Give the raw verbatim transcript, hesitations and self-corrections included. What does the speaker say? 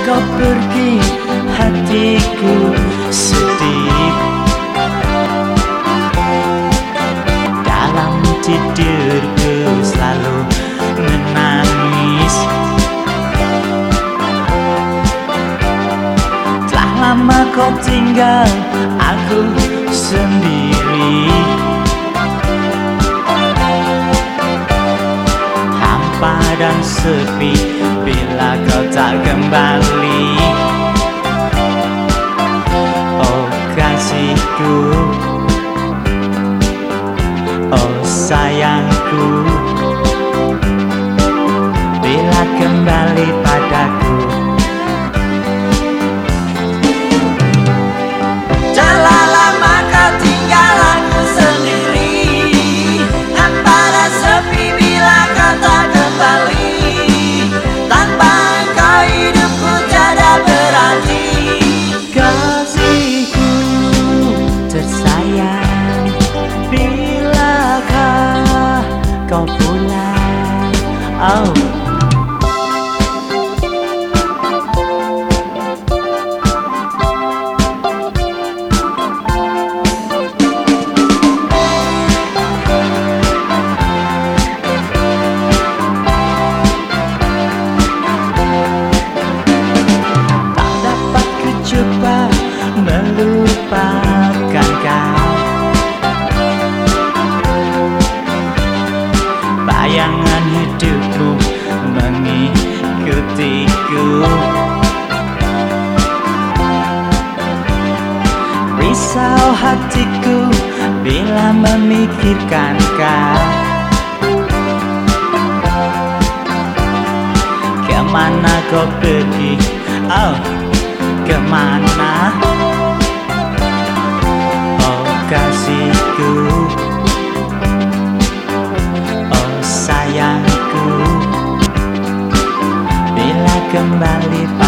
kau pergi, hatiku sedih. Dalam tidurku selalu menangis. Telah lama kau tinggal, aku sendiri. Hampa dan sepi bila kau tak kembali. Oh kasihku, oh sayangku, bila kembali padaku. Telah lama kau tinggal, aku sendiri. Hampa dan sepi bila kau tak kembali. Tanpa engkau hidupku tiada berarti. Kasihku tersayang, bilakah kau pulang? Oh. Coba melupakan kau. Bayangan hidupmu mengikutiku. Risau hatiku bila memikirkan kau. Kemana kau pergi? Oh, kemana? Oh kasihku, oh sayangku, bila kembali